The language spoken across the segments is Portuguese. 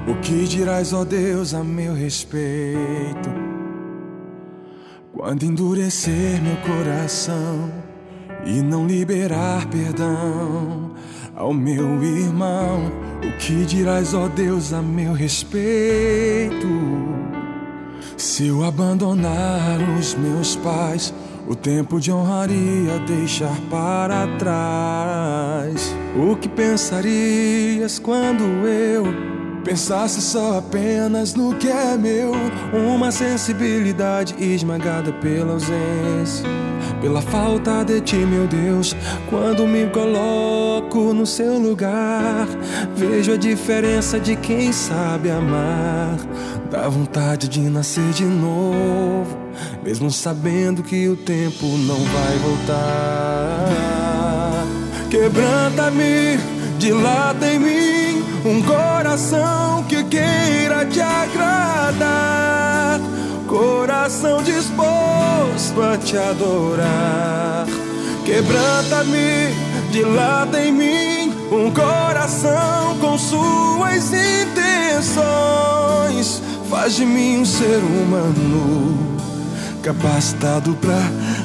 O que dirás, ó Deus, a meu respeito? Quando endurecer meu coração e não liberar perdão ao meu irmão, o que dirás, ó Deus, a meu respeito? Se eu abandonar os meus pais, o tempo de honraria deixar para trás. O que pensarias quando eu pensasse só apenas no que é meu? Uma sensibilidade esmagada pela ausência, pela falta de ti, meu Deus. Quando me coloco no seu lugar, vejo a diferença de quem sabe amar. Dá vontade de nascer de novo, mesmo sabendo que o tempo não vai voltar. Quebranta-me, dilata em mim um coração que queira te agradar, coração disposto a te adorar. Quebranta-me, dilata em mim um coração com suas intenções. Faz de mim um ser humano capacitado pra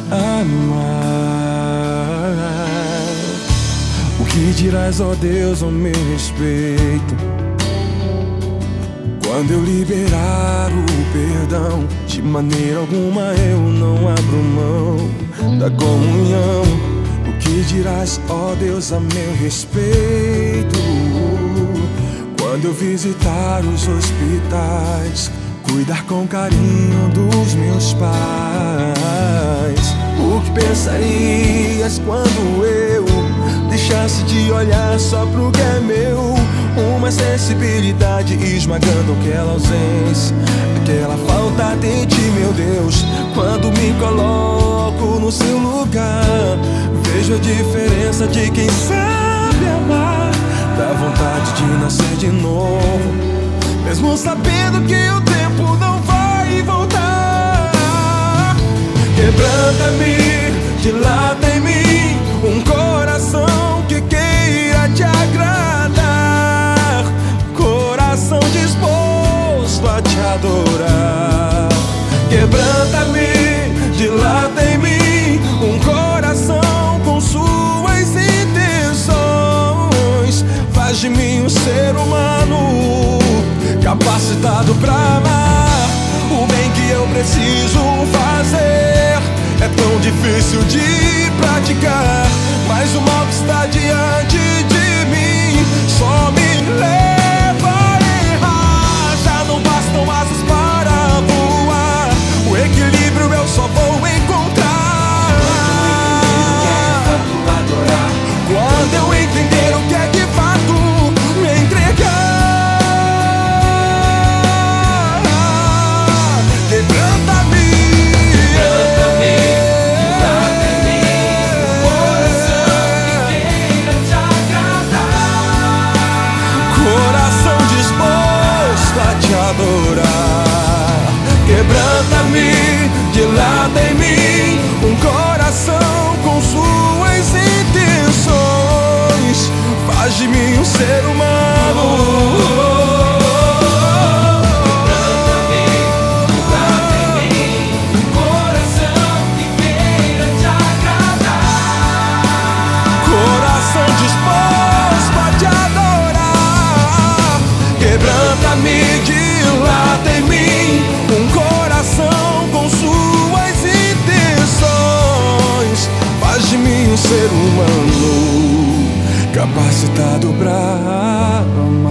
amar. O que dirás, ó Deus, ao meu respeito? Quando eu liberar o perdão, de maneira alguma eu não abro mão da comunhão. O que dirás, ó Deus, a meu respeito? Quando eu visitar os hospitais, cuidar com carinho dos meus pais. O que pensarias quando eu deixasse de olhar só pro que é meu? Uma sensibilidade esmagando aquela ausência, aquela falta de ti, meu Deus. Quando me coloco no seu lugar, vejo a diferença de quem sabe amar. Dá vontade de nascer de novo, mesmo sabendo que o tempo não vai voltar. Quebranta-me, dilata em mim um coração que queira te agradar, coração disposto a te adorar. Quebranta-me, dilata em mim um coração com suas intenções. Faz de mim um ser humano capacitado pra amar. O bem que eu preciso fazer é tão difícil de praticar, mas o mal que está diante de mim só me leva a errar. Já não bastam asas para voar, o equilíbrio eu só vou encontrar quando eu entender o que é de fato me entregar. Quebranta-me, dilata em mim um coração com suas intenções. Faz de mim um ser humano. Quebranta-me, dilata em mim um coração com suas intenções. Faz de mim um ser humano capacitado pra amar.